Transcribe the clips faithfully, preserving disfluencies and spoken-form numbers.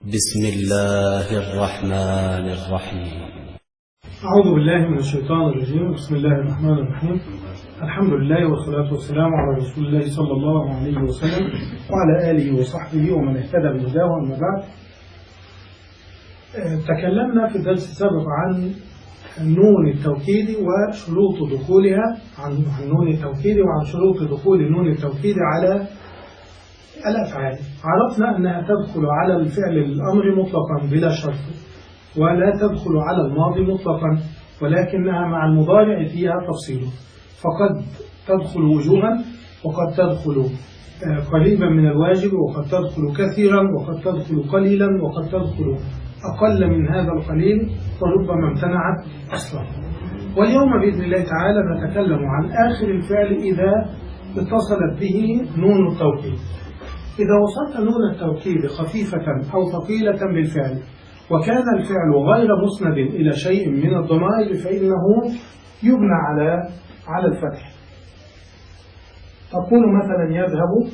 بسم الله الرحمن الرحيم. أعوذ بالله من الشيطان الرجيم. بسم الله الرحمن الرحيم. الحمد لله والصلاة والسلام على رسول الله صلى الله عليه وسلم وعلى آله وصحبه ومن اهتدى بهداه. أما بعد، تكلمنا في الدرس السابق عن نون التوكيد وشروط دخولها، عن نون التوكيد وعن شروط دخول نون التوكيد على الأفعال. عرفنا أنها تدخل على الفعل الأمر مطلقا بلا شرط، ولا تدخل على الماضي مطلقا، ولكنها مع المضارع فيها تفصيل، فقد تدخل وجوبا، وقد تدخل قريبا من الواجب، وقد تدخل كثيرا، وقد تدخل قليلا، وقد تدخل أقل من هذا القليل، وربما امتنعت أصلا. واليوم بإذن الله تعالى نتكلم عن آخر الفعل إذا اتصلت به نون التوكيد. إذا وصلت نون التوكيد خفيفة أو ثقيلة بالفعل، وكان الفعل غير مسند إلى شيء من الضمائر، فإنه يبنى على على الفتح. تقول مثلا يذهب،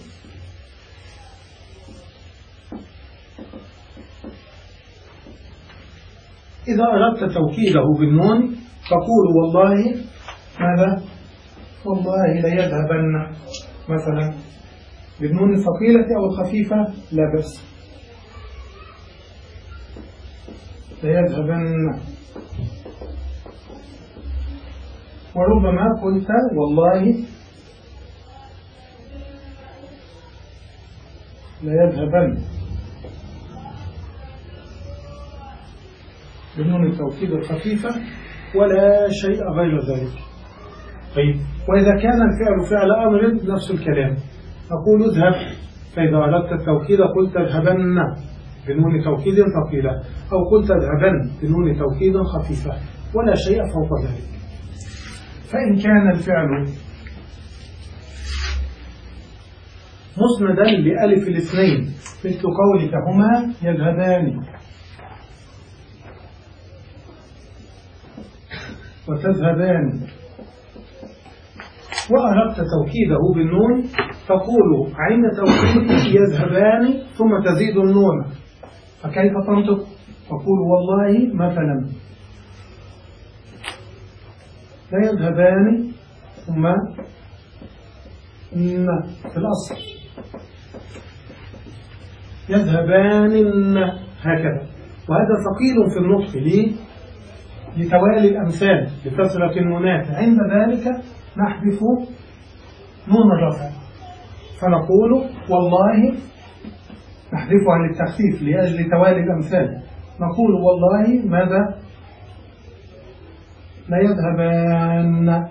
إذا أردت توكيده بالنون تقول والله ماذا؟ والله ليذهبن مثلا، بالنون الثقيلة أو الخفيفة لا بأس، ليذهبن. وربما قلت والله ليذهبن بالنون التوكيد الخفيفة ولا شيء غير ذلك. طيب، وإذا كان الفعل فعل أمر نفس الكلام، نقول اذهب، فإذا أردت التوكيد قلت اذهبن بنون توكيد ثقيلة، أو قلت اذهبن بنون توكيد خفيفة، ولا شيء فوق ذلك. فإن كان الفعل مسندا بألف الاثنين مثل قولك هما يذهبان وتذهبان، وأردت توكيده بالنون تقول عند توكيد يذهبان ثم تزيد النون، فكيف تنطق؟ تقول والله مثلا لا يذهبان ثم ن في الأصل يذهبان هكذا. وهذا ثقيل في النطق ليه؟ لتوالي الأمثال لكثرة النونات، عند ذلك نحذف نون الرفع فنقول والله، نحذفها للتخفيف لأجل توالي الأمثال، نقول والله ماذا؟ لا يذهبان.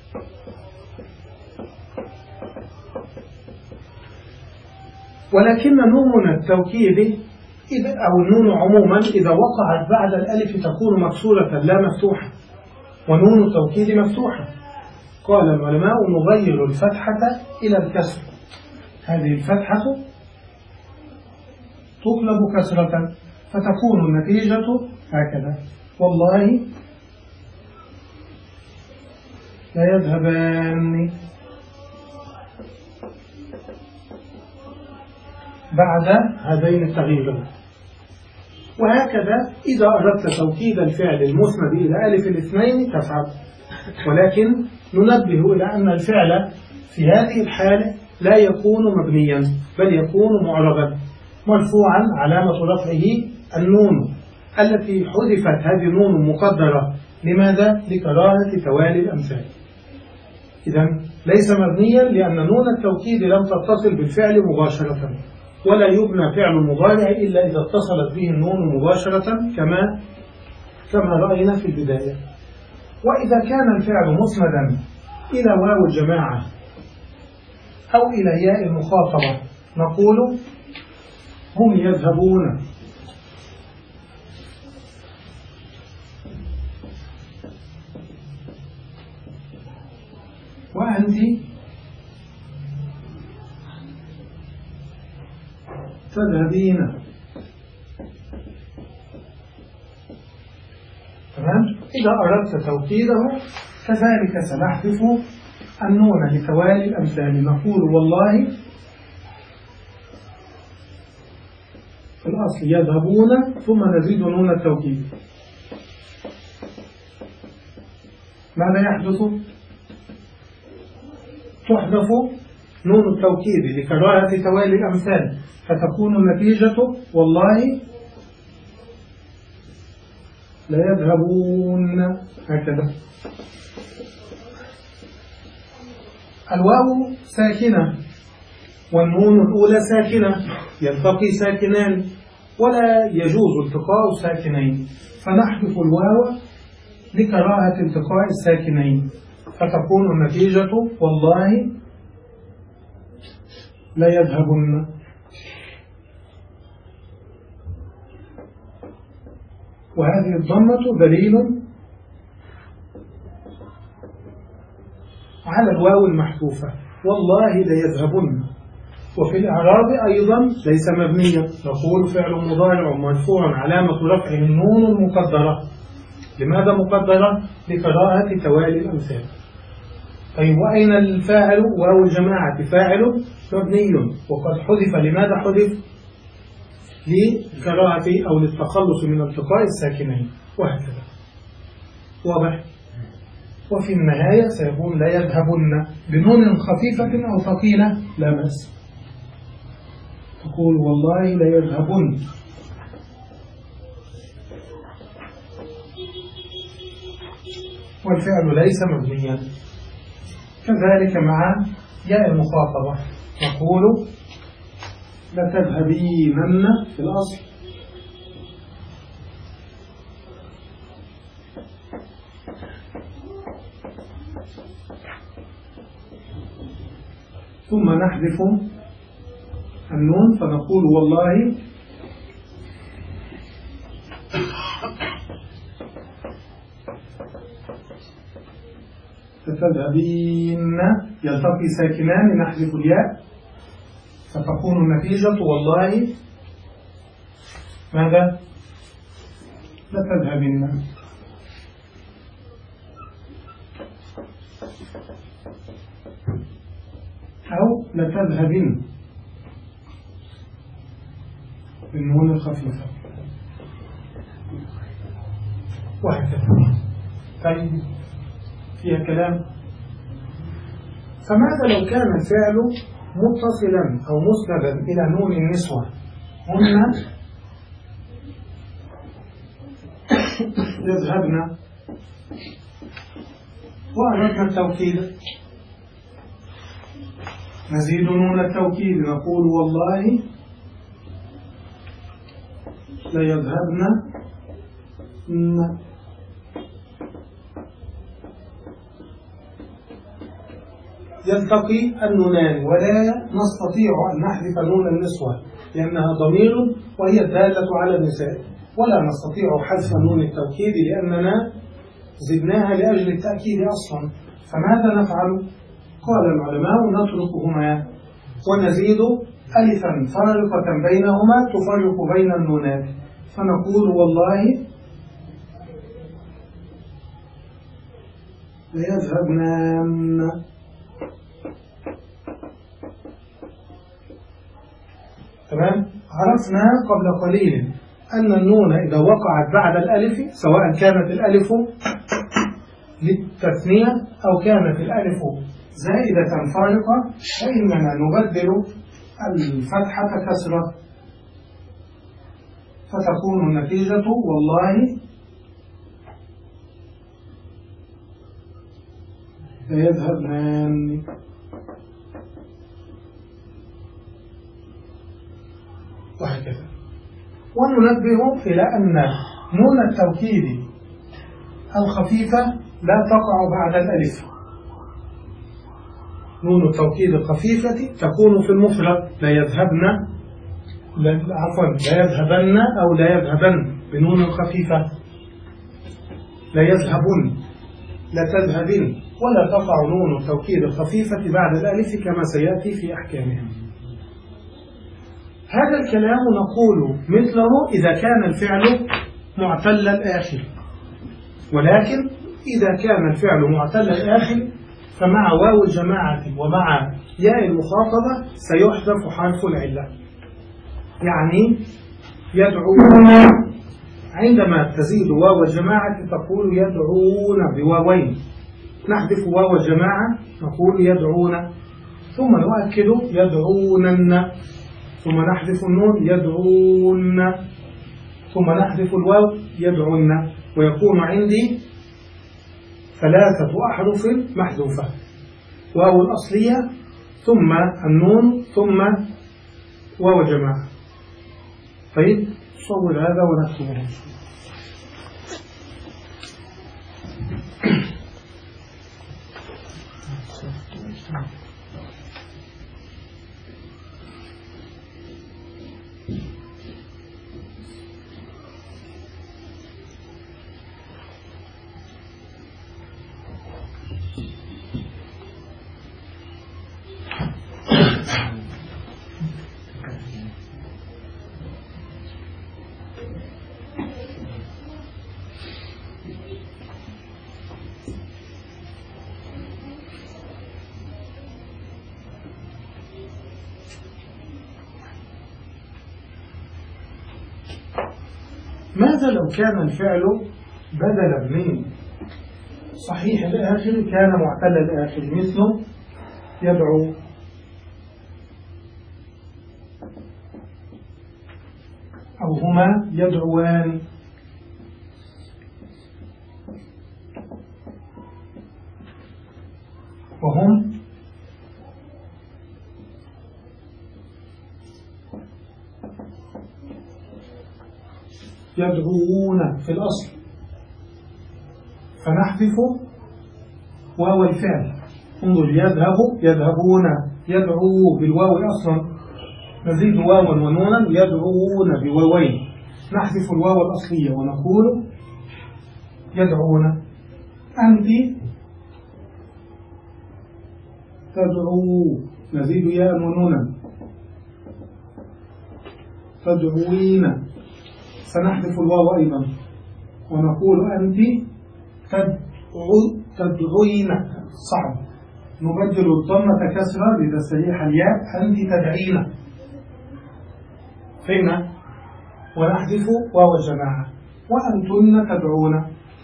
ولكن نون التوكيد إذا أو النون عموما إذا وقعت بعد الألف تكون مكسورة لا مفتوحة، ونون التوكيد مفتوحة. قال العلماء نغير الفتحة إلى الكسر، هذه الفتحة تقلب كسرة فتكون النتيجة هكذا: والله لا يذهبان بعد هذين التغييرين. وهكذا إذا أردت توكيد الفعل المسند إلى ألف الاثنين تفعل، ولكن ننبه إلى أن الفعل في هذه الحالة لا يكون مبنيا، بل يكون معربا مرفوعا، علامة رفعه النون التي حذفت، هذه نون مقدرة. لماذا؟ لكراهة توالي الأمثال. إذن ليس مبنيا لأن نون التوكيد لم تتصل بالفعل مباشرة، ولا يبنى فعل المضارع إلا إذا اتصلت به النون مباشرة كما كما رأينا في البداية. وإذا كان الفعل مسندا إلى واو الجماعة أو إلى ياء المخاطبة نقول هم يذهبون، وأنت تذهبين. تمام؟ إذا أردت توكيده كذلك سنحذف النون لتوالي الأمثال، نقول والله في الأصل يذهبون ثم نزيد نون التوكيد، ماذا يحدث؟ تحذف نون التوكيد لكراهة توالي الأمثال، فتكون النتيجة والله لا يذهبون، هكذا. الواو ساكنة والنون الأولى ساكنة، يلتقي ساكنان ولا يجوز التقاء الساكنين، فنحذف الواو لكراهة التقاء الساكنين، فتكون النتيجة والله لا يذهبن. وهذه الضمة دليل على الواو المحذوفة والله لا يذهبن. وفي الإعراب أيضا ليس مبنيا، نقول فعل مضارع مرفوع علامة رفعه النون المقدرة. لماذا مقدرة؟ لكراهة توالي الأمثال. طيب وأين الفاعل؟ واو الجماعة فاعل مبني وقد حذف. لماذا حذف؟ لكراهة أو للتخلص من التقاء الساكنين، وهكذا. واضح؟ وفي النهاية سيكون لا يذهبن بنون خفيفة أو ثقيلة لا بأس، تقول والله لا يذهبن. والفعل ليس مبنيا. كذلك مع ياء المخاطبة نقول لتذهبينن في الأصل، ثم نحذف النون فنقول والله فتذهبين، يلتقي ساكنان نحذف الياء فتكون النتيجة والله ماذا؟ لتذهبن. أو لتذهبن بالنون الخفيفة، وهكذا. طيب فيها كلام. فماذا لو كان الفعل متصلا أو مسندا إلى نون النسوة؟ هن يذهبن وأردنا التوكيد، نزيد نون التوكيد نقول والله لا يذهبن. يلتقي النونان ولا نستطيع أن نحذف نون النسوة لأنها ضمير وهي الدالة على النساء، ولا نستطيع حذف نون التوكيد لأننا زدناها لأجل التأكيد أصلا. فماذا نفعل؟ قال العلماء نتركهما ونزيد ألفا فارقة بينهما تفرق بين النونات، فنقول والله ليذهبن. تمام؟ عرفنا قبل قليل أن النون إذا وقعت بعد الألف سواء كانت الألف للتثنية أو كانت الألف زائدة فارقة فإننا نبدل الفتحة كسرة فتكون النتيجة والله لا يذهبن. وهكذا. وننبه إلى أن نون التوكيد الخفيفة لا تقع بعد الألف. نون التوكيد الخفيفة تكون في المفرد لا يذهبن، عفوا لا يذهبن أو لا يذهبن بنون خفيفة، لا يذهبن لا تذهبن، ولا تقع نون التوكيد الخفيفة بعد الألف كما سيأتي في أحكامها. هذا الكلام نقول مثله إذا كان الفعل معتل الآخر، ولكن إذا كان الفعل معتل الآخر فمع واو الجماعة ومع ياء المخاطبة سيحذف حرف العلة. يعني يدعون. عندما تزيد واو الجماعة تقول يدعون بواوين، نحذف واو الجماعة نقول يدعون، ثم نؤكد يدعونن، ثم نحذف النون يدعون، ثم نحذف الواو يدعون، ويكون عندي ثلاثة أحرف محذوفة: واو الأصلية، ثم النون، ثم واو الجماعة. طيب صور هذا ونكتبه. ماذا لو كان الفعل بدلا من صحيح الآخر كان معتل الآخر، مثل يدعو، أو هما يدعوان، وهم يدعوون في الأصل، فنحذف واو الفعل. انظر، يذهب يذهبون، يدعو بالواو أصلا، نزيد واوا ونونا، يدعوون بواوين، نحذف الواو الأصلية ونقول يدعون. أنت تدعو، نزيد ياء ونونا، تدعوين، سنحذف الواو أيضا ونقول أنت تدعو تدعوين. صعب، نبدل الضمة كسرة لتستريح الياء، أنت تدعين، فهمنا؟ ونحذف واو الجماعة، وأنتن تدعون.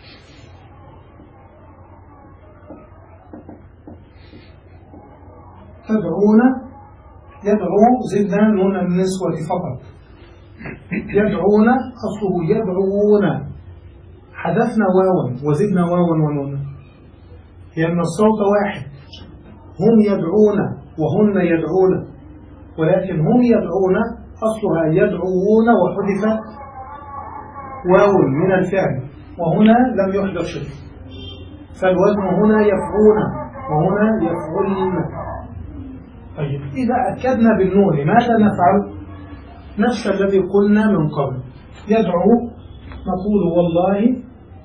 تدعون، يدعو زدنا نون النسوة فقط. يدعون أصله يدعون، حذفنا واوا وزدنا واوا ونونا، لأن الصوت واحد، هم يدعون وهن يدعون، ولكن هم يدعون أصلها يدعون وحذفت واو من الفعل، وهنا لم يحدث شيء، فالوزن هنا يفعون وهنا يفعلن. طيب إذا أكدنا بالنون ماذا نفعل؟ نفس الذي قلنا من قبل. يدعو نقول والله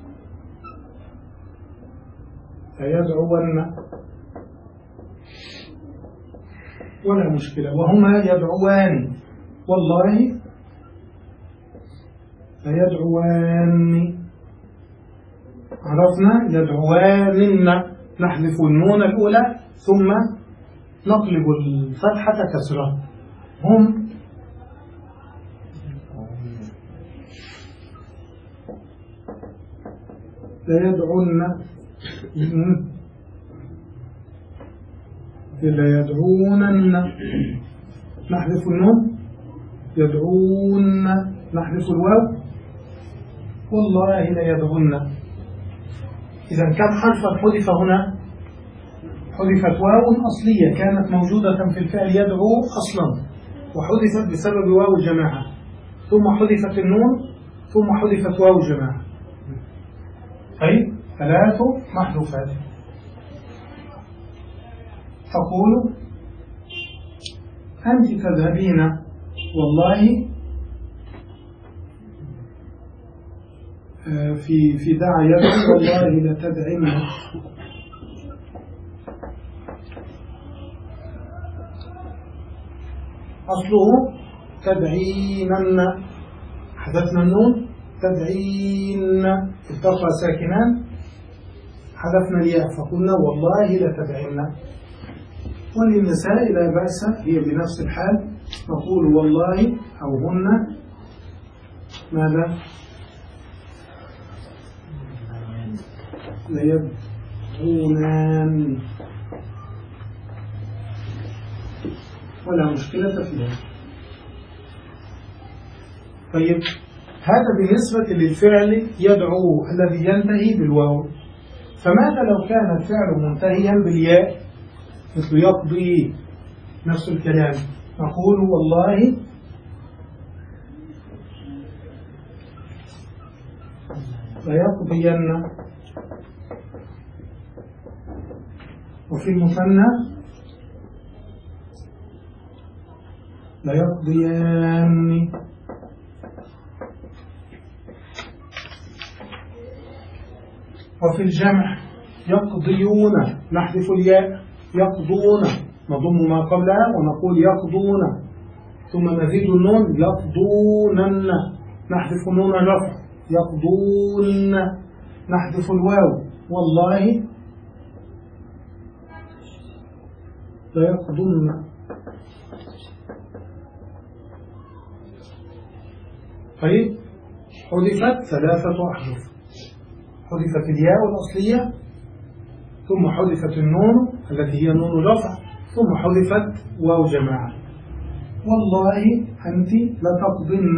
فيدعون، ولا مشكلة. وهما يدعوان، والله فيدعوان. عرفنا يدعوان، نحذف النون الأولى ثم نقلب الفتحة كسرة. هم لا يدعون، لا يدعونن، نحذف النون، يدعون، نحذف الواو، والله لا يدعون. إذا كم حرفا حذف هنا؟ حذفت واو أصلية كانت موجودة في الفعل يدعو أصلا، وحذفت بسبب واو الجماعة، ثم حذفت النون، ثم حذفت واو الجماعة. طيب ثلاث محذوفات. تقول أنت تذهبين، والله في في دعا يدعو، والله لتدعين. أصله تدعينن، حذفنا النون، تدعين التقى ساكنان، حذفنا الياء فقلنا والله لتدعين. وللنساء لا بأس، هي بنفس الحال، نقول والله أو هن ماذا؟ ليبغونان ولا مشكلة فيها. طيب هذا بالنسبة للفعل يدعو الذي ينتهي بالواو. فماذا لو كان الفعل منتهيا بالياء مثل يقضي؟ نفس الكلام، نقول والله ليقضين. وفي المثنى ليقضيان. وفي الجمع يقضيون، نحذف الياء، يقضون نضم ما قبلها ونقول يقضون، ثم نزيد النون يقضونن، نحذف نون الرفع، يقضون، نحذف الواو، والله لا يقضون. طيب حذفت ثلاثة أحرف، حذفت الياء الأصلية، ثم حذفت النون التي هي نون الرفع، ثم حذفت واو جماعة. والله أنت لتقضن.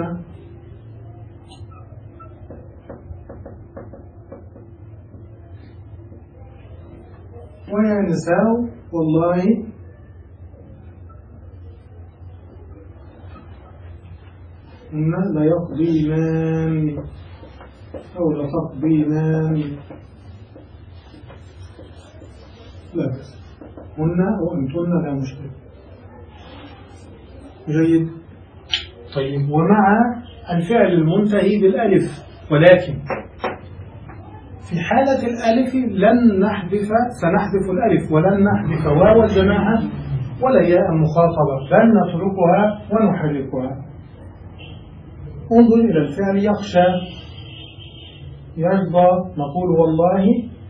ويا نساء والله إن ليقضينان أو لتقضينان، لا بس هن وأنتن لا مشكلة. جيد. طيب ومع الفعل المنتهي بالألف، ولكن في حالة الألف لن نحذف، سنحذف الألف ولن نحذف واو الجماعة ولا ياء المخاطبة، بل نتركها ونحركها. انظر إلى الفعل يخشى، يرضى، نقول والله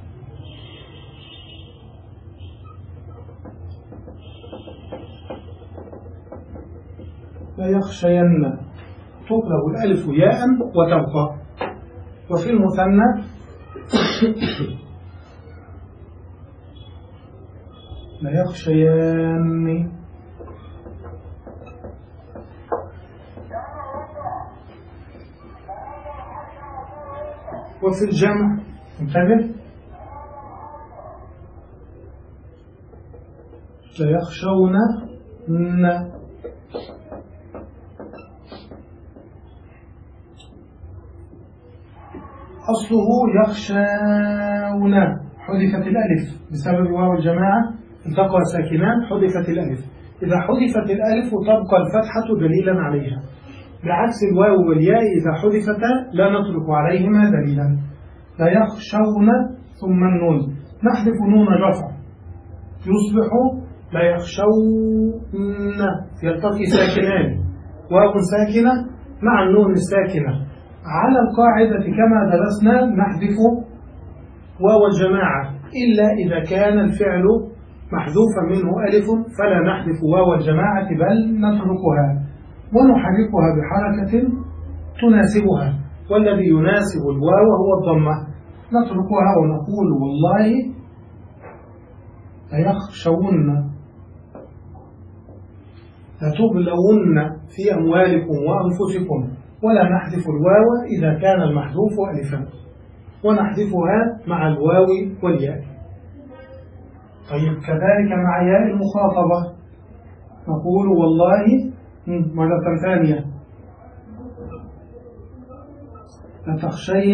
لا يخشين، تقلب الألف ياء وتبقى. وفي المثنى لا يخشيان. وفي الجمع انتبه، لا يخشون. أصله يخشون، حذفت الألف بسبب واو الجماعة، التقى ساكنان، حذفت الألف. إذا حذفت الألف تبقى الفتحة دليلا عليها، بعكس الواو والياء إذا حذفتا لا نترك عليهما دليلا. لا يخشون ثم النون، نحذف نون الرفع يصبح لا يخشون، يلتقي ساكنان، واو ساكنة مع النون الساكنة. على القاعدة كما درسنا نحذف واو الجماعة إلا إذا كان الفعل محذوفا منه ألف، فلا نحذف واو الجماعة بل نتركها ونحركها بحركة تناسبها، والذي يناسب الواو هو الضمة. نتركها ونقول والله ليخشون، لتبلون في أموالكم وأنفسكم، ولا نحذف الواو إذا كان المحذوف ألفا، ونحذفها مع الواو والياء. طيب كذلك مع ياء المخاطبة نقول والله مرة ثانية لتخشين.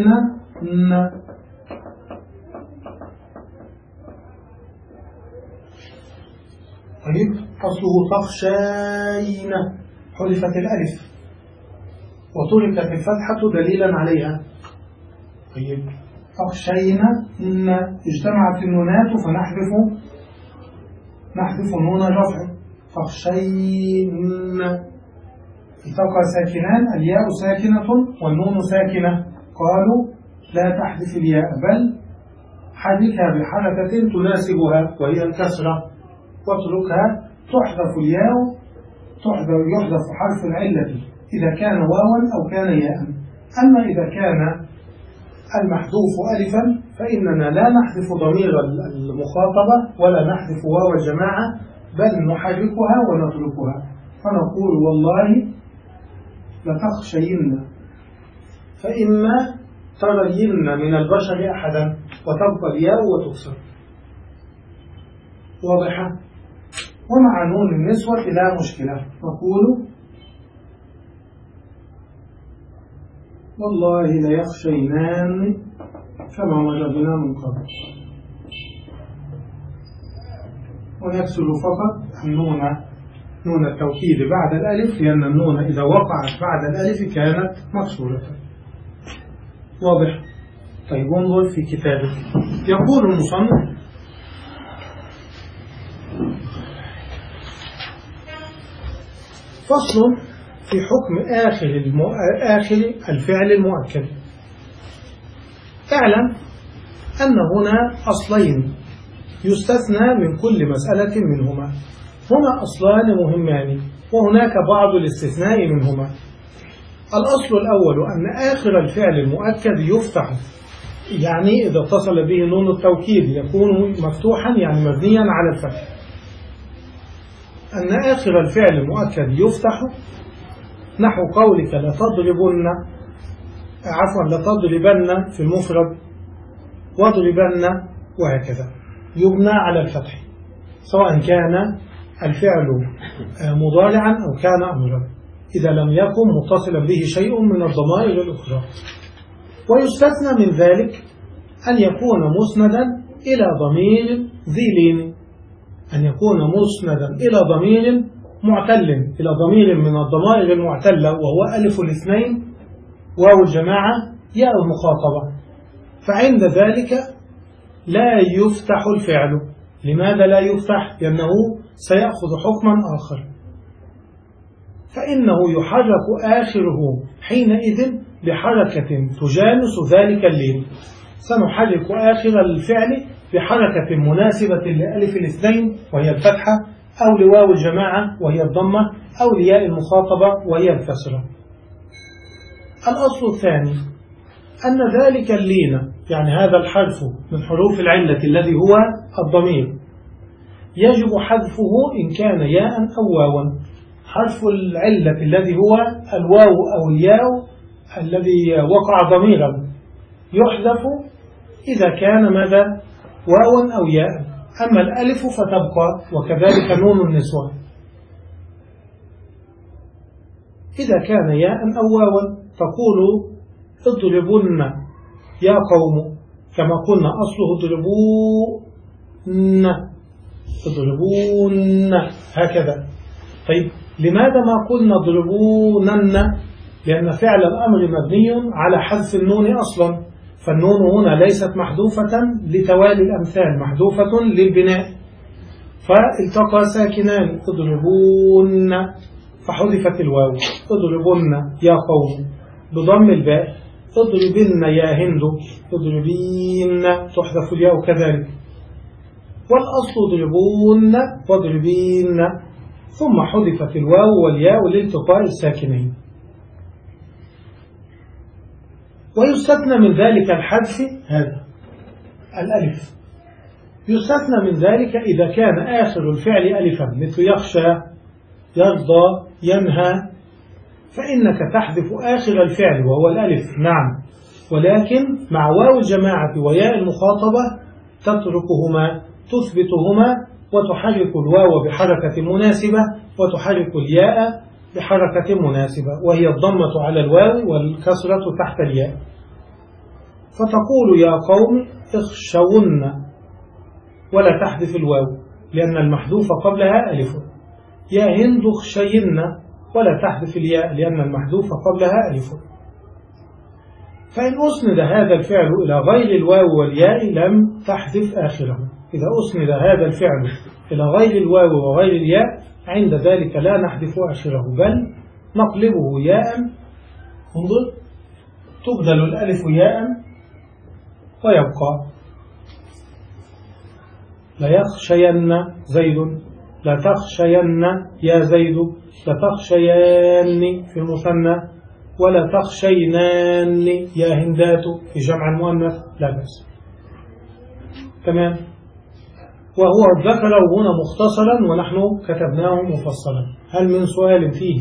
طيب أصله تخشين، حذفت الألف وتركت الفتحة دليلا عليها. طيب تخشين إن اجتمعت النونات فنحذف نحذف نون الرفع، تخشين التقى ساكنان، الياء ساكنة والنون ساكنة، قالوا لا تحذف الياء بل حذفها بحركة تناسبها وهي الكسرة، واتركها تحذف الياء، تحذف يحذف حرف العلة إذا كان واوا أو كان ياء. أما إذا كان المحذوف ألفا فإننا لا نحذف ضمير المخاطبة ولا نحذف واو الجماعة، بل نحركها ونتركها، فنقول والله لتخشين، فإما ترين من البشر أحدا، وتبقى الياء وتكسر. واضحة؟ ومع نون النسوة لا مشكلة، نقول والله ليخشينان كما وجدنا من قبل، ونكسر فقط النون، نون التوكيد بعد الألف، لأن النون إذا وقعت بعد الألف كانت مكسورة. واضح؟ طيب انظر في كتابه، يقول المصنف: فصل في حكم آخر, المو... آخر الفعل المؤكد. اعلم أن هنا أصلين يستثنى من كل مسألة منهما، هما أصلان مهمان، وهناك بعض الاستثناء منهما. الأصل الأول أن آخر الفعل المؤكد يفتح، يعني إذا اتصل به نون التوكيد يكون مفتوحا، يعني مبنيا على الفتح. أن آخر الفعل المؤكد يفتح نحو قولك لتضربن، عفوا لتضربن في المفرد، واضربن، وهكذا يبنى على الفتح، سواء كان الفعل مضارعا أو كان أمرا، إذا لم يكن متصلا به شيء من الضمائر الأخرى. ويستثنى من ذلك أن يكون مسندا إلى ضمير ذي لين، أن يكون مسندا إلى ضمير معتل، إلى ضمير من الضمائر المعتلة، وهو ألف الاثنين، واو الجماعة، ياء المخاطبة، فعند ذلك لا يفتح الفعل. لماذا لا يفتح؟ لأنه سيأخذ حكما آخر، فإنه يحرك آخره حينئذ بحركة تجانس ذلك اللين. سنحرك آخر الفعل بحركة مناسبة لألف الاثنين وهي الفتحة، أو لواو الجماعة وهي الضمة، أو لياء المخاطبة وهي الكسرة. الأصل الثاني أن ذلك اللين، يعني هذا الحرف من حروف العلة الذي هو الضمير، يجب حذفه إن كان ياء أو واوا. حرف العلة الذي هو الواو أو الياء الذي وقع ضميرا يحذف إذا كان ماذا؟ واوا أو ياء. أما الألف فتبقى، وكذلك نون النسوة. إذا كان ياء أو واوا تقول اضربن يا قوم، كما قلنا أصله اضربون، اضربون هكذا. طيب لماذا ما قلنا اضربونن؟ لأن فعل الأمر مبني على حذف النون أصلا، فالنون هنا ليست محذوفة لتوالي الأمثال، محذوفة للبناء، فالتقى ساكنان اضربون فحذفت الواو، اضربن يا قوم بضم الباء، اضربن يا هند، اضربين تحذف الياء كذلك. والأصل اضربون واضربين، ثم حذفت الواو والياء لالتقاء الساكنين. ويستثنى من ذلك الحذف هذا الألف، يستثنى من ذلك إذا كان آخر الفعل ألفا، مثل يخشى، يرضى، ينهى، فإنك تحذف آخر الفعل وهو الألف، نعم، ولكن مع واو الجماعة وياء المخاطبة تتركهما، تثبتهما، وتحرك الواو بحركة مناسبة، وتحرك الياء بحركة مناسبة، وهي الضمة على الواو والكسرة تحت الياء. فتقول يا قوم اخشون، ولا تحذف الواو لأن المحذوف قبلها ألف. يا هند اخشين، ولا تحذف الياء لأن المحذوف قبلها ألف. فإن أسند هذا الفعل إلى غير الواو والياء لم تحذف آخره. إذا أسند هذا الفعل إلى غير الواو وغير الياء عند ذلك لا نحذف آخره، بل نقلبه ياء. انظر، تبدل الألف ياء ويبقى لا يخشين زيد، لا تخشين يا زيد، لا تخشين في المثنى، ولا تخشينان يا هندات في جمع المؤنث لا بأس. تمام. وهو ذكره هنا مختصرا ونحن كتبناه مفصلا. هل من سؤال فيه؟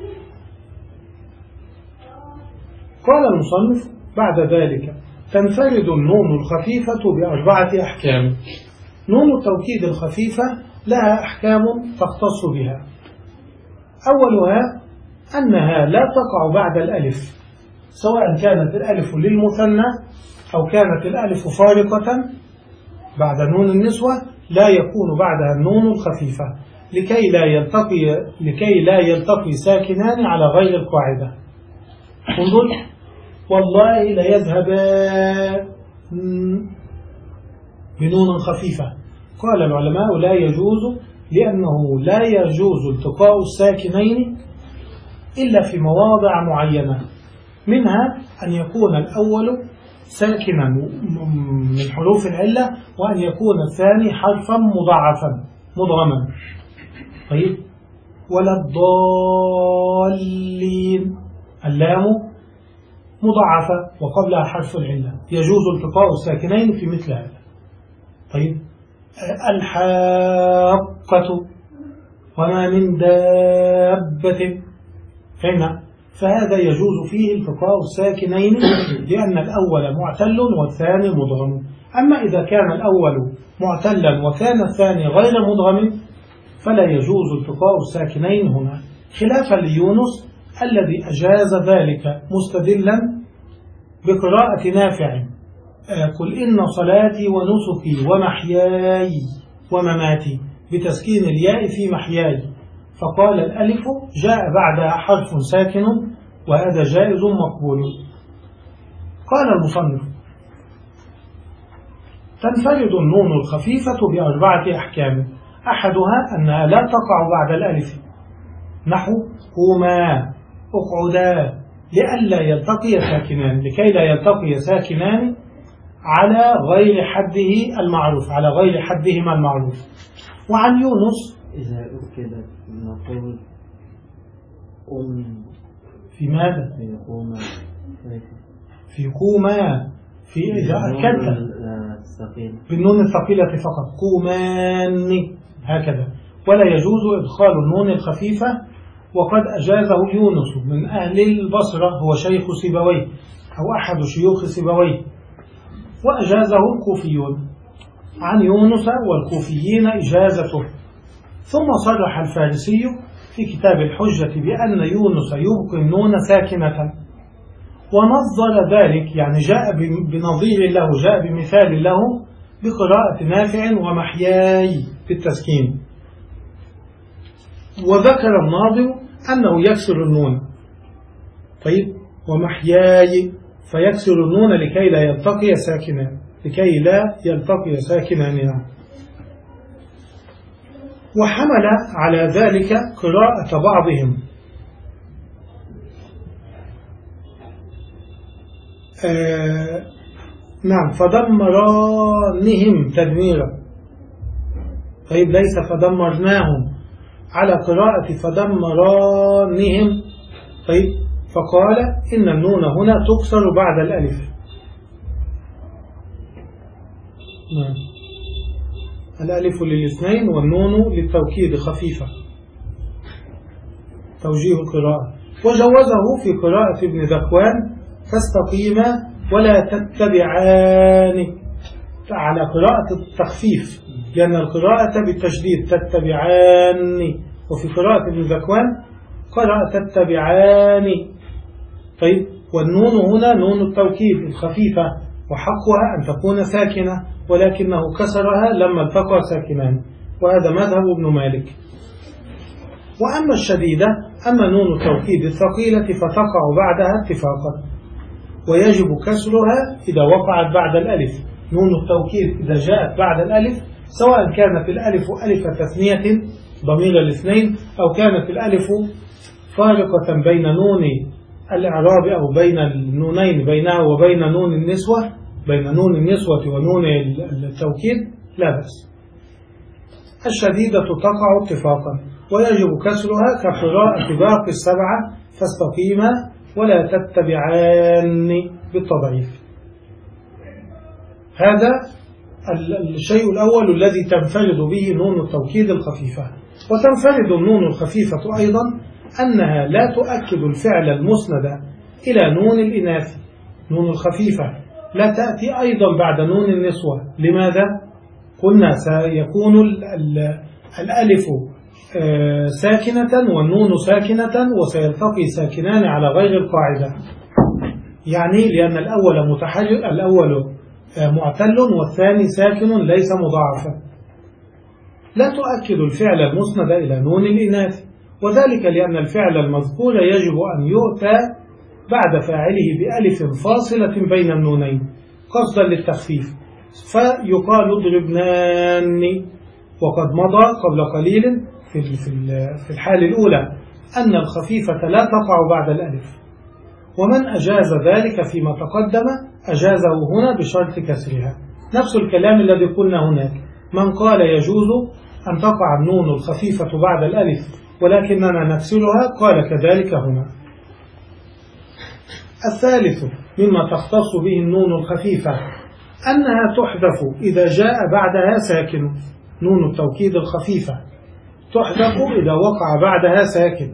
قال المصنف بعد ذلك تنفرد النون الخفيفة بأربعة أحكام. نون التوكيد الخفيفة لها أحكام تختص بها. أولها أنها لا تقع بعد الألف، سواء كانت الألف للمثنى أو كانت الألف فارقة بعد نون النسوة، لا يكون بعدها النون الخفيفة لكي لا يلتقي لكي لا يلتقي ساكنان على غير القاعدة. انظر والله ليذهبا بنون خفيفة. قال العلماء لا يجوز، لأنه لا يجوز التقاء الساكنين إلا في مواضع معينة، منها أن يكون الأول ساكنا من حروف العلة، وأن يكون الثاني حرفا مضاعفا مضغما. طيب. ولا الضالين اللام مضاعفة وقبلها حرف العلة، يجوز التقاء الساكنين في مثل هذا. طيب. الحاقة وما من دابة فهنا، فهذا يجوز فيه التقاء الساكنين لأن الأول معتل والثاني مضغم. أما إذا كان الأول معتلا وكان الثاني غير مضغم فلا يجوز التقاء الساكنين هنا، خلافا ليونس الذي أجاز ذلك مستدلا بقراءة نافع قل إن صلاتي ونسكي ومحياي ومماتي بتسكين الياء في محياي، فقال الألف جاء بعدها حرف ساكن وهذا جائز مقبول. قال المصنف تنفرد النون الخفيفة بأربعة أحكام. أحدها أنها لا تقع بعد الألف، نحو قوما اقعدا، لئلا يلتقي ساكنان، لكي لا يلتقي ساكنان على غير حده المعروف، على غير حدهما المعروف. وعن يونس إذا أكد نقول أم في ماذا؟ في قوما في قوما في إذا أكدت بالنون الثقيلة فقط قومان هكذا، ولا يجوز إدخال النون الخفيفة، وقد أجازه يونس من أهل البصرة، هو شيخ سيبويه أو أحد شيوخ سيبويه، وأجازه الكوفيون. عن يونس والكوفيين إجازته. ثم صرح الفارسي في كتاب الحجة بأن يونس يبقي النون ساكنة، ونظر ذلك يعني جاء بنظير له، جاء بمثال له بقراءة نافع ومحياي بالتسكين. وذكر الناظر أنه يكسر النون. طيب. ومحياي فيكسر النون لكي لا يلتقي ساكنان، لكي لا يلتقي ساكنان. وحمل على ذلك قراءة بعضهم آه نعم فدمرانهم تدميرا. طيب ليس فدمرناهم، على قراءة فدمرانهم. طيب فقال إن النون هنا تكسر بعد الألف. نعم. الألف للاثنين والنون للتوكيد خفيفة. توجيه القراءة. وجوزه في قراءة ابن ذكوان فاستقيما ولا تتبعان على قراءة التخفيف، لأن القراءة بالتشديد تتبعان، وفي قراءة ابن ذكوان قرأ تتبعان. طيب. والنون هنا نون التوكيد الخفيفة، وحقها أن تكون ساكنة، ولكنه كسرها لما التقى ساكنان، وهذا مذهب ابن مالك. وأما الشديدة، أما نون التوكيد الثقيلة فتقع بعدها اتفاقا، ويجب كسرها إذا وقعت بعد الألف. نون التوكيد إذا جاءت بعد الألف، سواء كانت الألف ألف تثنية ضمير الاثنين، أو كانت الألف فارقة بين نون الإعراب أو بين النونين بينها وبين نون النسوة، بين نون النسوة ونون التوكيد لا بأس. الشديدة تقع اتفاقا ويجب كسرها كقراءة باقي السبعة فاستقيما ولا تتبعان بالتضعيف. هذا الشيء الأول الذي تنفرد به نون التوكيد الخفيفة. وتنفرد النون الخفيفة أيضا أنها لا تؤكد الفعل المسند إلى نون الإناث. نون الخفيفة لا تأتي أيضا بعد نون النسوة. لماذا؟ قلنا سيكون الألف ساكنة والنون ساكنة وسيلتقي ساكنان على غير القاعدة، يعني لأن الأول متحرك، الأول معتل والثاني ساكن ليس مضاعفا. لا تؤكد الفعل المسند إلى نون الإناث، وذلك لأن الفعل المذكور يجب أن يؤتى بعد فاعله بألف فاصلة بين النونين قصدا للتخفيف، فيقال اضربنان. وقد مضى قبل قليل في الحال الأولى أن الخفيفة لا تقع بعد الألف، ومن أجاز ذلك فيما تقدم أجازه هنا بشرط كسرها. نفس الكلام الذي قلنا هناك، من قال يجوز أن تقع النون الخفيفة بعد الألف ولكننا نكسرها قال كذلك هنا. الثالث مما تختص به النون الخفيفة أنها تحذف إذا جاء بعدها ساكن. نون التوكيد الخفيفة تحذف إذا وقع بعدها ساكن.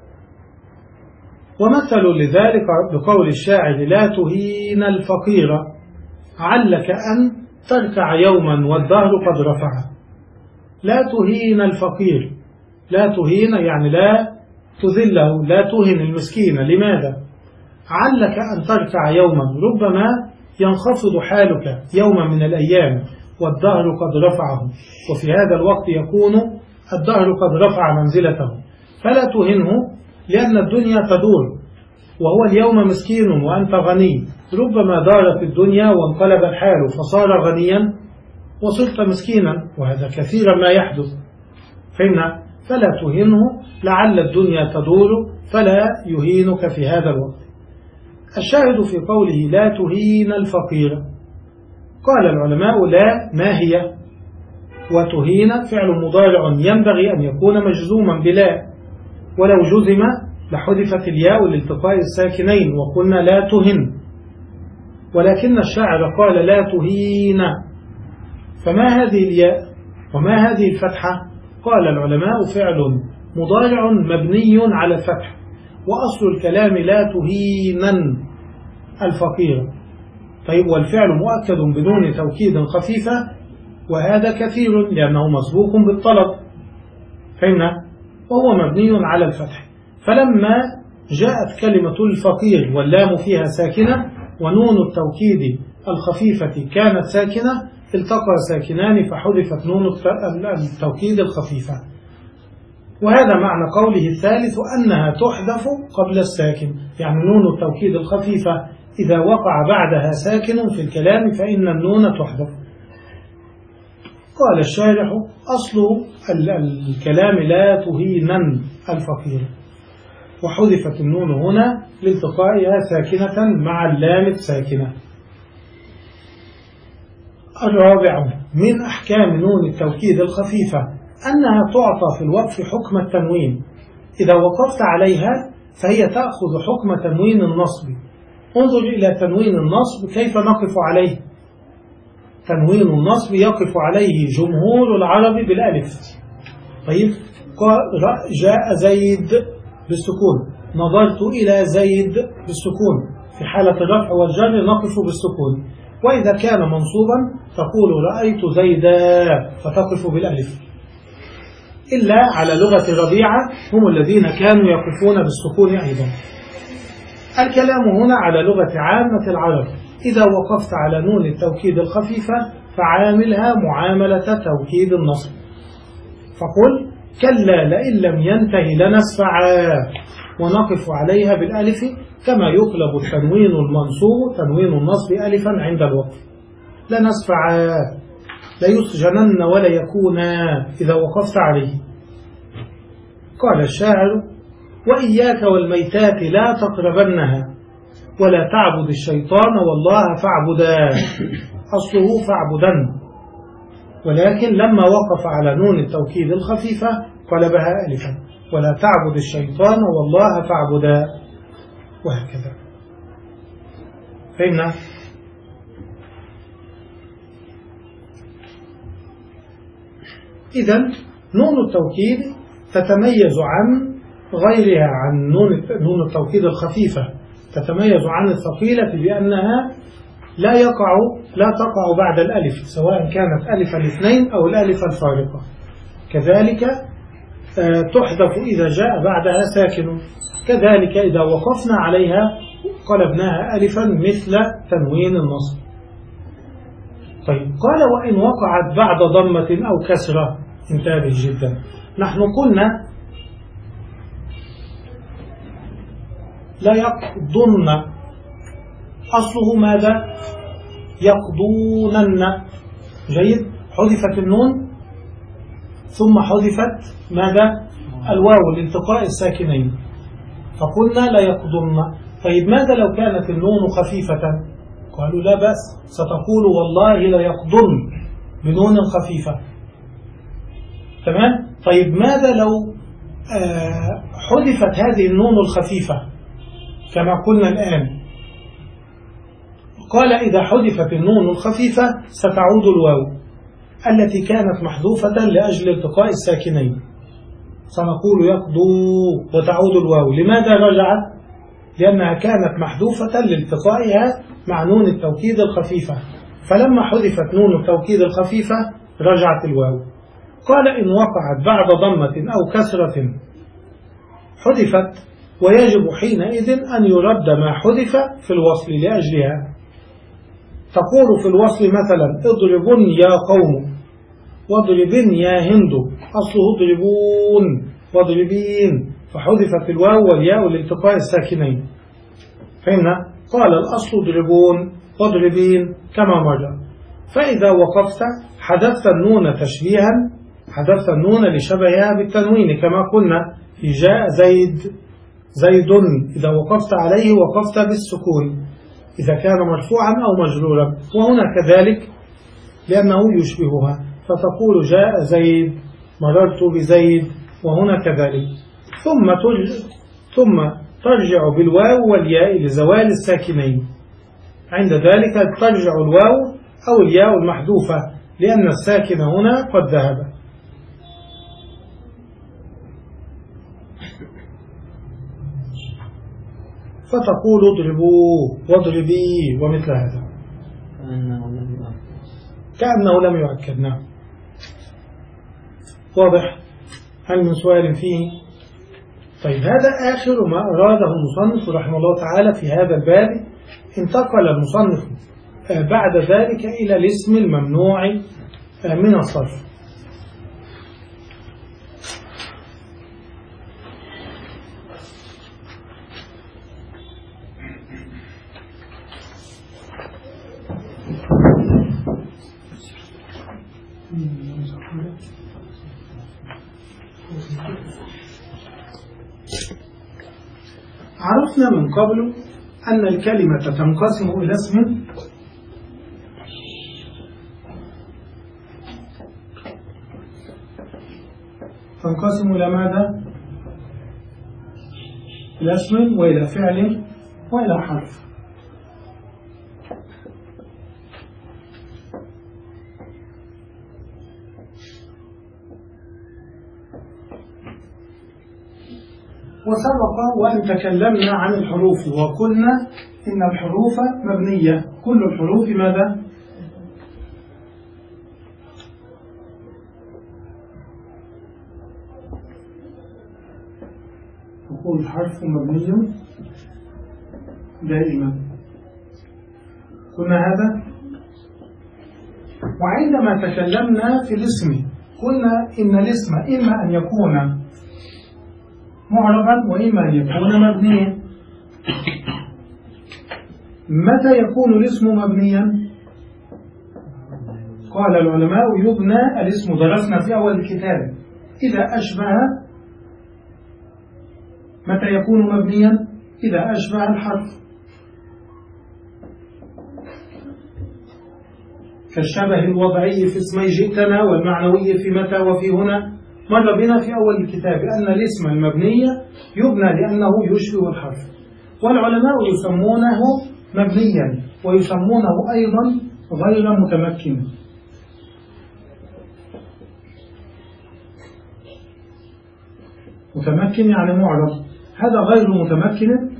ومثل لذلك بقول الشاعر لا تهين الفقير علك أن تركع يوما والدهر قد رفع. لا تهين الفقير، لا تهين يعني لا تذله، لا تهن المسكين. لماذا؟ علك أن تركع يوما، ربما ينخفض حالك يوما من الأيام والدهر قد رفعه، وفي هذا الوقت يكون الدهر قد رفع منزلته، فلا تهنه لأن الدنيا تدور وهو اليوم مسكين وأنت غني. ربما دارت الدنيا وانقلب الحال فصار غنيا وصرت مسكينا، وهذا كثيرا ما يحدث. فهمنا؟ فلا تهنه لعل الدنيا تدور فلا يهينك في هذا الوقت. الشاهد في قوله لا تهين الفقير، قال العلماء لا ما هي؟ وتهين فعل مضارع ينبغي أن يكون مجزوما بلا، ولو جزم لحذفت الياء لالتقاء الساكنين وقلنا لا تهن، ولكن الشاعر قال لا تهين، فما هذه الياء وما هذه الفتحة؟ قال العلماء فعل مضارع مبني على الفتح، وأصل الكلام لا تهينن الفقير. طيب والفعل مؤكد بدون توكيد خفيفة، وهذا كثير لأنه مسبوق بالطلب. فهمنا؟ وهو مبني على الفتح. فلما جاءت كلمة الفقير واللام فيها ساكنة ونون التوكيد الخفيفة كانت ساكنة، التقى ساكنان فحذفت نون التوكيد الخفيفة. وهذا معنى قوله الثالث أنها تحذف قبل الساكن، يعني نون التوكيد الخفيفة إذا وقع بعدها ساكن في الكلام فإن النون تحذف. قال الشارح أصل الكلام لا تهينن الفقير، وحذفت النون هنا لالتقائها ساكنة مع اللام الساكنة. الرابع من أحكام نون التوكيد الخفيفة أنها تعطى في الوقف حكم التنوين. إذا وقفت عليها فهي تأخذ حكم تنوين النصب. انظر إلى تنوين النصب كيف نقف عليه. تنوين النصب يقف عليه جمهور العرب بالألف. طيب جاء زيد بالسكون، نظرت إلى زيد بالسكون، في حالة الرفع والجر نقف بالسكون. وإذا كان منصوبا تقول رأيت زيدا فتقف بالألف. إلا على لغة ربيعة هم الذين كانوا يقفون بالسكون أيضا. الكلام هنا على لغة عامة العرب. إذا وقفت على نون التوكيد الخفيفة فعاملها معاملة توكيد النصب، فقل كلا لئن لم ينتهي لنسفعا، ونقف عليها بالألف كما يقلب التنوين المنصوب تنوين النصب ألفا عند الوقف. لنسفعا ليسجنن ولا يكونا إذا وقفت عليه. قال الشاعر وإياك والميتات لا تقربنها ولا تعبد الشيطان والله فاعبدا. أصله فاعبدن، ولكن لما وقف على نون التوكيد الخفيفة قلبها ألفا، ولا تعبد الشيطان والله فاعبدا. وهكذا. فهمنا؟ إذن نون التوكيد تتميز عن غيرها، عن نون التوكيد الخفيفة تتميز عن الثقيلة بأنها لا يقع لا تقع بعد الألف، سواء كانت ألف الاثنين أو الألف الفارقة. كذلك تحذف إذا جاء بعدها ساكن، كذلك إذا وقفنا عليها قلبناها ألفا مثل تنوين النصب. طيب قال وإن وقعت بعد ضمة أو كسرة، انتبه جدا. نحن قلنا لا يقضن، أصله ماذا؟ يقضونن. جيد. حذفت النون ثم حذفت ماذا؟ الواو لالتقاء الساكنين، فقلنا لا يقضن. طيب ماذا لو كانت النون خفيفة؟ قالوا لا بأس، ستقول والله لا يقضن بنون خفيفة. تمام. طيب ماذا لو آه حذفت هذه النون الخفيفة كما قلنا الآن؟ قال إذا حذفت النون الخفيفة ستعود الواو التي كانت محذوفة لأجل التقاء الساكنين، سنقول يقضوا وتعود الواو. لماذا رجعت؟ لأنها كانت محذوفة لالتقائها مع نون التوكيد الخفيفة، فلما حذفت نون التوكيد الخفيفة رجعت الواو. قال إن وقعت بعد ضمة أو كسرة حذفت، ويجب حينئذ أن يرد ما حذف في الوصل لأجلها. تقول في الوصل مثلا اضربن يا قوم، واضربن يا هند، أصله اضربون واضربين، فحذفت الواو والياء لالتقاء الساكنين. فهمنا؟ قال الأصل اضربون واضربين كما مر. فإذا وقفت حذفت النون تشبيها، حذفت النون لشبهها بالتنوين كما قلنا في جاء زيد زيد، إذا وقفت عليه وقفت بالسكون إذا كان مرفوعا أو مجرورا، وهنا كذلك لأنه يشبهها، فتقول جاء زيد، مررت بزيد، وهنا كذلك. ثم ثم ترجع بالواو والياء لزوال الساكنين، عند ذلك ترجع الواو أو الياء المحذوفة لأن الساكن هنا قد ذهب. فتقول اضربوا واضربي ومثل هذا كأنه لم يؤكد. نعم واضح؟ هل من سؤال فيه؟ طيب هذا آخر ما أراده المصنف رحمه الله تعالى في هذا الباب. انتقل المصنف بعد ذلك إلى الاسم الممنوع من الصرف. عرفنا من قبل أن الكلمة تنقسم إلى اسم تنقسم إلى ماذا؟ إلى اسم وإلى فعل وإلى حرف. وسبق وأن تكلمنا عن الحروف وقلنا إن الحروف مبنية، كل الحروف ماذا؟ تقول الحرف مبني دائما، قلنا هذا. وعندما تكلمنا في الاسم قلنا إن الاسم إما أن يكون معربا وإما أن يكون مبنيا. متى يكون الاسم مبنيا؟ قال العلماء يبنى الاسم، درسنا في أول الكتاب، إذا أشبه. متى يكون مبنيا؟ إذا أشبه الحرف، كالشبه الوضعي في اسمي جئتنا والمعنوي في متى وفي هنا. مر بنا في أول الكتاب أن الاسم المبني يبنى لأنه يشبه الحرف. والعلماء يسمونه مبنيا ويسمونه أيضا غير متمكن. متمكن يعني معرب، هذا غير متمكن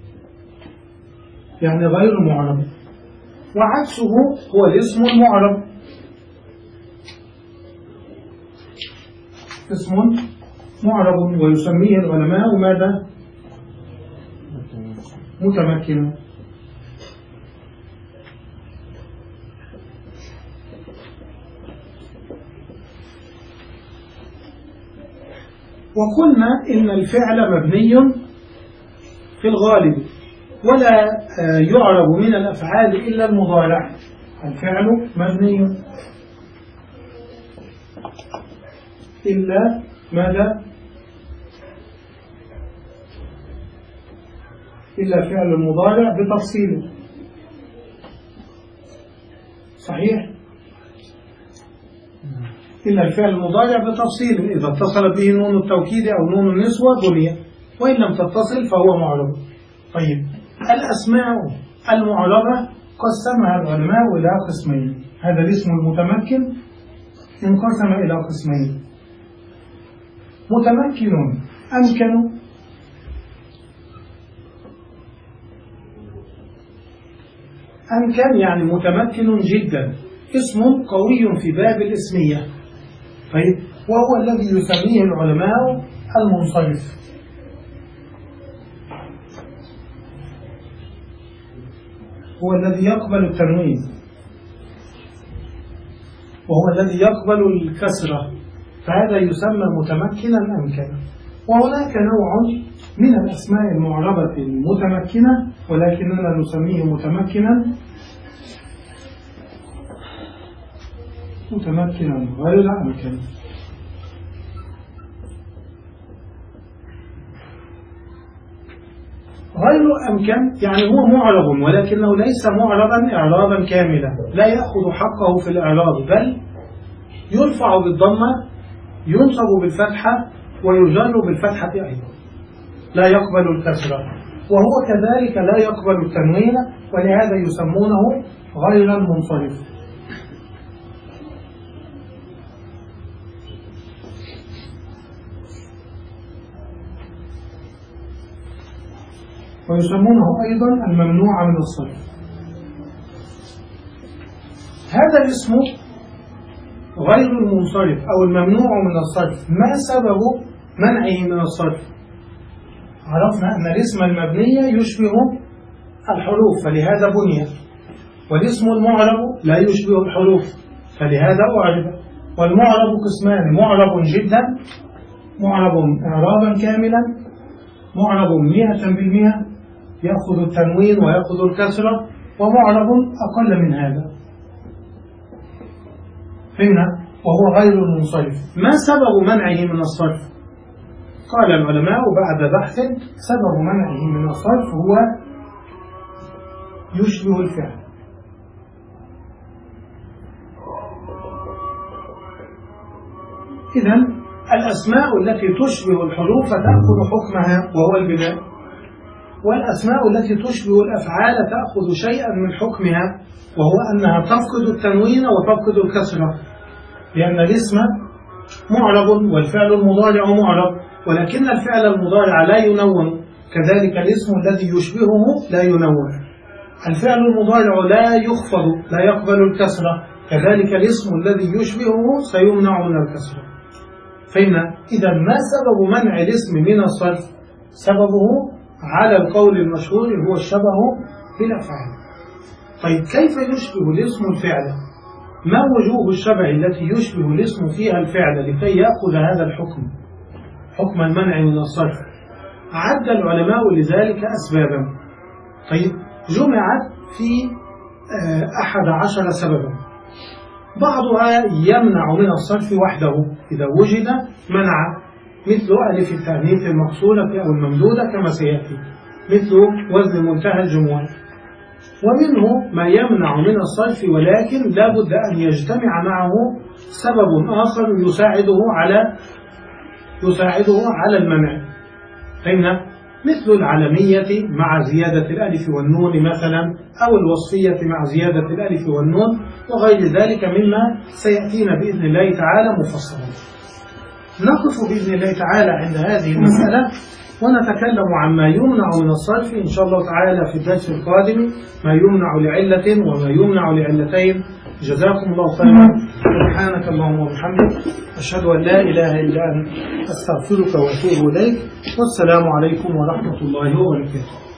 يعني غير معرب، وعكسه هو الاسم المعرب. اسم معرب ويسميه العلماء ماذا؟ متمكنا. وقلنا إن الفعل مبني في الغالب ولا يعرب من الأفعال إلا المضارع. الفعل مبني إلا ماذا؟ إلا فعل المضارع بتفصيله. صحيح؟ إلا الفعل المضارع بتفصيله، إذا اتصل به نون التوكيد أو نون النسوة بني، وإن لم تتصل فهو معرب. طيب، الأسماء المعربة قسمها العلماء إلى قسمين. هذا الاسم المتمكن انقسم إلى قسمين: متمكن أمكن، أمكن يعني متمكن جدا، اسم قوي في باب الاسمية. طيب، وهو الذي يسميه العلماء المنصرف. هو الذي يقبل التنوين، وهو الذي يقبل الكسرة، فهذا يسمى متمكنا أمكن. وهناك نوع من الأسماء المعربة المتمكنة ولكننا نسميه متمكنا متمكنا غير أمكن. غير أمكن يعني هو معرب ولكنه ليس معربا إعرابا كاملا، لا يأخذ حقه في الإعراب، بل يرفع بالضمة، ينصب بالفتحة، ويجر بالفتحة أيضا، لا يقبل الكسرة، وهو كذلك لا يقبل التنوين، ولهذا يسمونه غير المنصرف. ويسمونه أيضا الممنوع من الصرف. هذا الاسم غير المنصرف أو الممنوع من الصرف، ما سبب منعه من الصرف؟ عرفنا أن الاسم المبني يشبه الحروف فلهذا بني، والاسم المعرب لا يشبه الحروف فلهذا أعرب. والمعرب قسمان: معرب جدا، معرب إعرابا كاملا، معرب مئة بالمئة يأخذ التنوين ويأخذ الكسرة، ومعرب أقل من هذا. فهمنا؟ وهو غير المنصرف. ما سبب منعه من الصرف؟ قال العلماء بعد بحث: سبب منعه من الصرف هو يشبه الفعل. إذن الأسماء التي تشبه الحروف تأخذ حكمها وهو البناء، والأسماء التي تشبه الأفعال تأخذ شيئا من حكمها وهو أنها تفقد التنوين وتفقد الكسرة، لأن الاسم معرب والفعل المضارع معرب، ولكن الفعل المضارع لا ينون، كذلك الاسم الذي يشبهه لا ينون. الفعل المضارع لا يخفض، لا يقبل الكسرة، كذلك الاسم الذي يشبهه سيمنع من الكسرة. فهمنا؟ إذا ما سبب منع الاسم من الصرف؟ سببه على القول المشهور هو الشبه بالأفعال. طيب، كيف يشبه الاسم الفعل؟ ما وجوه الشبه التي يشبه الاسم فيها الفعل لكي يأخذ هذا الحكم، حكم المنع من الصرف؟ عد العلماء لذلك أسبابا. طيب، جمعت في أحد عشر سببا، بعضها يمنع من الصرف وحده إذا وجد منع، مثل ألف التأنيث المقصورة أو الممدودة كما سيأتي، مثل وزن منتهى الجموع. ومنه ما يمنع من الصرف ولكن لا بد أن يجتمع معه سبب آخر يساعده على يساعده على المنع. فهمنا؟ مثل العلمية مع زيادة الألف والنون مثلا، أو الوصفية مع زيادة الألف والنون، وغير ذلك مما سيأتينا بإذن الله تعالى مفصلا. نقف بإذن الله تعالى عند هذه المسألة، ونتكلم عن ما يمنع من الصرف إن شاء الله تعالى في الدرس القادم، ما يمنع لعلة وما يمنع لعلتين. جزاكم الله خيرا. سبحانك اللهم وبحمدك، أشهد أن لا إله إلا أنت، أستغفرك وأتوب إليك، والسلام عليكم ورحمة الله وبركاته.